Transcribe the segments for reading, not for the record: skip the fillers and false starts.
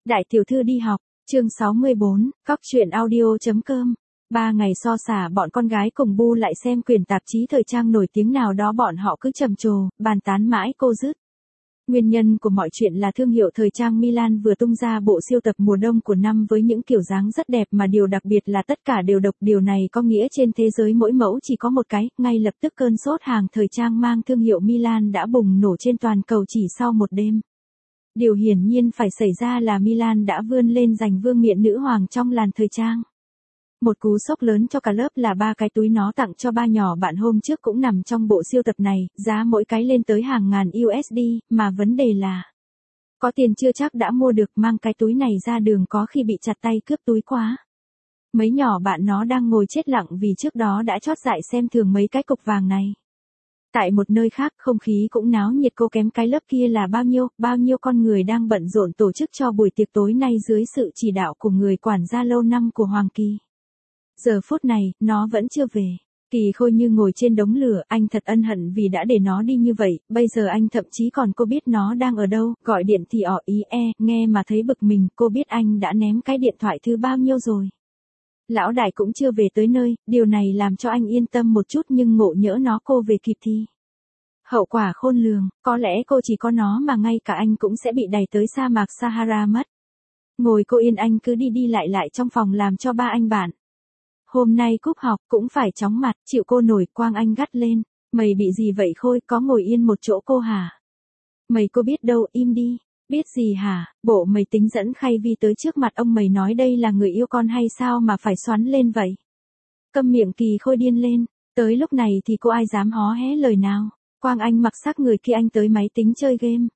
Đại tiểu thư đi học, chương 64, Cóc truyện audio.com. 3 ngày so xả bọn con gái cùng Bu lại xem quyển tạp chí thời trang nổi tiếng nào đó, bọn họ cứ trầm trồ, bàn tán mãi cô dứt. Nguyên nhân của mọi chuyện là thương hiệu thời trang Milan vừa tung ra bộ siêu tập mùa đông của năm với những kiểu dáng rất đẹp, mà điều đặc biệt là tất cả đều độc. Điều này có nghĩa trên thế giới mỗi mẫu chỉ có một cái. Ngay lập tức cơn sốt hàng thời trang mang thương hiệu Milan đã bùng nổ trên toàn cầu chỉ sau một đêm. Điều hiển nhiên phải xảy ra là Milan đã vươn lên giành vương miện nữ hoàng trong làn thời trang. Một cú sốc lớn cho cả lớp là 3 cái túi nó tặng cho 3 nhỏ bạn hôm trước cũng nằm trong bộ siêu tập này, giá mỗi cái lên tới hàng ngàn USD, mà vấn đề là có tiền chưa chắc đã mua được, mang cái túi này ra đường có khi bị chặt tay cướp túi quá. Mấy nhỏ bạn nó đang ngồi chết lặng vì trước đó đã chót dại xem thường mấy cái cục vàng này. Tại một nơi khác, không khí cũng náo nhiệt. Cô kém cái lớp kia là bao nhiêu con người đang bận rộn tổ chức cho buổi tiệc tối nay dưới sự chỉ đạo của người quản gia lâu năm của Hoàng Kỳ. Giờ phút này, nó vẫn chưa về. Kỳ Khôi như ngồi trên đống lửa, anh thật ân hận vì đã để nó đi như vậy, bây giờ anh thậm chí còn cô biết nó đang ở đâu, gọi điện thì nghe mà thấy bực mình, cô biết anh đã ném cái điện thoại thứ bao nhiêu rồi. Lão đại cũng chưa về tới nơi, điều này làm cho anh yên tâm một chút, nhưng ngộ nhỡ nó cô về kịp thì hậu quả khôn lường, có lẽ cô chỉ có nó mà ngay cả anh cũng sẽ bị đày tới sa mạc Sahara mất. Ngồi cô yên anh cứ đi lại trong phòng làm cho ba anh bạn. Hôm nay cúp học cũng phải chóng mặt, chịu cô nổi. Quang Anh gắt lên, mày bị gì vậy Khôi, có ngồi yên một chỗ cô hả? Mày có biết đâu, im đi. Biết gì hả, bộ mày tính dẫn Khay Vi tới trước mặt ông mày nói đây là người yêu con hay sao mà phải xoắn lên vậy? Câm miệng. Kỳ Khôi điên lên, tới lúc này thì cô ai dám hó hé lời nào. Quang Anh mặc xác người kia anh tới máy tính chơi game.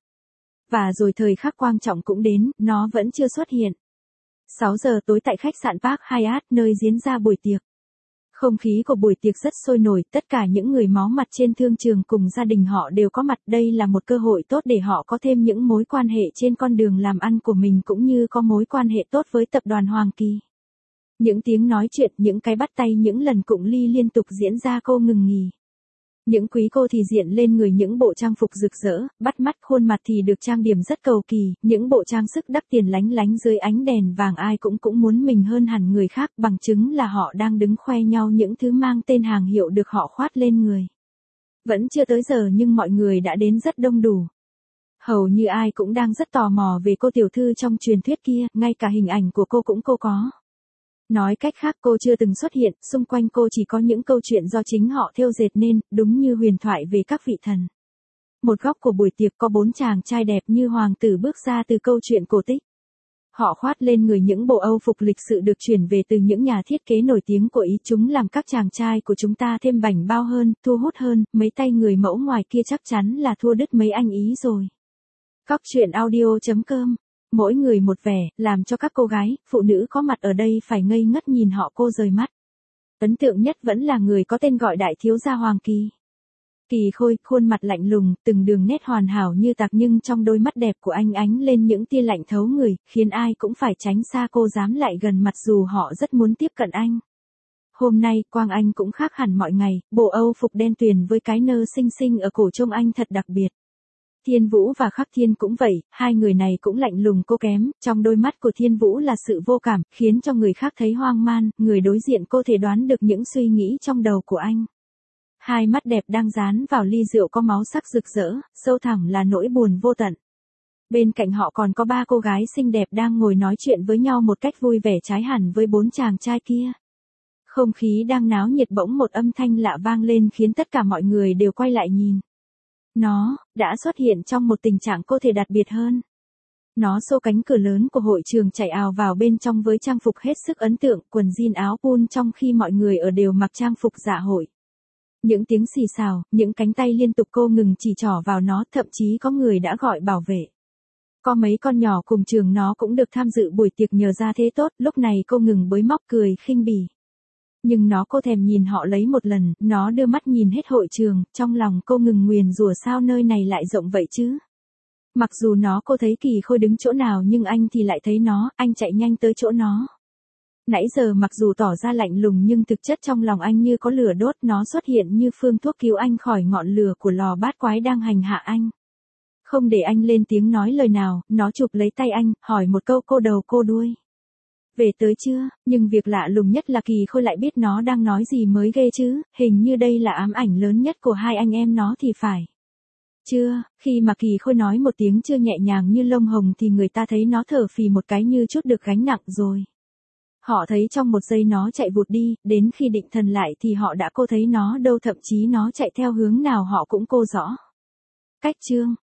Và rồi thời khắc quan trọng cũng đến, nó vẫn chưa xuất hiện. 6 giờ tối tại khách sạn Park Hyatt, nơi diễn ra buổi tiệc. Không khí của buổi tiệc rất sôi nổi, tất cả những người máu mặt trên thương trường cùng gia đình họ đều có mặt. Đây là một cơ hội tốt để họ có thêm những mối quan hệ trên con đường làm ăn của mình, cũng như có mối quan hệ tốt với tập đoàn Hoàng Kỳ. Những tiếng nói chuyện, những cái bắt tay, những lần cụng ly liên tục diễn ra cô ngừng nghỉ. Những quý cô thì diện lên người những bộ trang phục rực rỡ, bắt mắt, khuôn mặt thì được trang điểm rất cầu kỳ, những bộ trang sức đắt tiền lánh lánh dưới ánh đèn vàng, ai cũng muốn mình hơn hẳn người khác, bằng chứng là họ đang đứng khoe nhau những thứ mang tên hàng hiệu được họ khoác lên người. Vẫn chưa tới giờ nhưng mọi người đã đến rất đông đủ. Hầu như ai cũng đang rất tò mò về cô tiểu thư trong truyền thuyết kia, ngay cả hình ảnh của cô cũng có. Nói cách khác, cô chưa từng xuất hiện, xung quanh cô chỉ có những câu chuyện do chính họ thêu dệt nên, đúng như huyền thoại về các vị thần. Một góc của buổi tiệc có 4 chàng trai đẹp như hoàng tử bước ra từ câu chuyện cổ tích. Họ khoác lên người những bộ âu phục lịch sự được chuyển về từ những nhà thiết kế nổi tiếng của Ý. Chúng làm các chàng trai của chúng ta thêm bảnh bao hơn, thu hút hơn. Mấy tay người mẫu ngoài kia chắc chắn là thua đứt mấy anh Ý rồi. Cóc truyện audio.com. Mỗi người một vẻ, làm cho các cô gái, phụ nữ có mặt ở đây phải ngây ngất nhìn họ cô rời mắt. Ấn tượng nhất vẫn là người có tên gọi đại thiếu gia Hoàng Kỳ. Kỳ Khôi, khuôn mặt lạnh lùng, từng đường nét hoàn hảo như tạc, nhưng trong đôi mắt đẹp của anh ánh lên những tia lạnh thấu người, khiến ai cũng phải tránh xa cô, dám lại gần mặt dù họ rất muốn tiếp cận anh. Hôm nay, Quang Anh cũng khác hẳn mọi ngày, bộ âu phục đen tuyền với cái nơ xinh xinh ở cổ trông anh thật đặc biệt. Thiên Vũ và Khắc Thiên cũng vậy, hai người này cũng lạnh lùng cô kém, trong đôi mắt của Thiên Vũ là sự vô cảm, khiến cho người khác thấy hoang man, người đối diện cô thể đoán được những suy nghĩ trong đầu của anh. Hai mắt đẹp đang dán vào ly rượu có máu sắc rực rỡ, sâu thẳm là nỗi buồn vô tận. Bên cạnh họ còn có 3 cô gái xinh đẹp đang ngồi nói chuyện với nhau một cách vui vẻ trái hẳn với 4 chàng trai kia. Không khí đang náo nhiệt, bỗng một âm thanh lạ vang lên khiến tất cả mọi người đều quay lại nhìn. Nó đã xuất hiện trong một tình trạng cô thể đặc biệt hơn. Nó xô cánh cửa lớn của hội trường chạy ào vào bên trong với trang phục hết sức ấn tượng, quần jean áo pun, trong khi mọi người ở đều mặc trang phục dạ hội. Những tiếng xì xào, những cánh tay liên tục cô ngừng chỉ trỏ vào nó, thậm chí có người đã gọi bảo vệ. Có mấy con nhỏ cùng trường nó cũng được tham dự buổi tiệc nhờ ra thế tốt, lúc này cô ngừng bới móc cười khinh bỉ. Nhưng nó cô thèm nhìn họ lấy một lần, nó đưa mắt nhìn hết hội trường, trong lòng cô ngừng nguyền rủa sao nơi này lại rộng vậy chứ. Mặc dù nó cô thấy Kỳ Khôi đứng chỗ nào nhưng anh thì lại thấy nó, anh chạy nhanh tới chỗ nó. Nãy giờ mặc dù tỏ ra lạnh lùng nhưng thực chất trong lòng anh như có lửa đốt, nó xuất hiện như phương thuốc cứu anh khỏi ngọn lửa của lò bát quái đang hành hạ anh. Không để anh lên tiếng nói lời nào, nó chụp lấy tay anh, hỏi một câu cô đầu cô đuôi. Về tới chưa, nhưng việc lạ lùng nhất là Kỳ Khôi lại biết nó đang nói gì mới ghê chứ, hình như đây là ám ảnh lớn nhất của hai anh em nó thì phải. Chưa, khi mà Kỳ Khôi nói một tiếng chưa nhẹ nhàng như lông hồng thì người ta thấy nó thở phì một cái như chút được gánh nặng rồi. Họ thấy trong một giây nó chạy vụt đi, đến khi định thần lại thì họ đã cô thấy nó đâu, thậm chí nó chạy theo hướng nào họ cũng cô rõ. Cách chương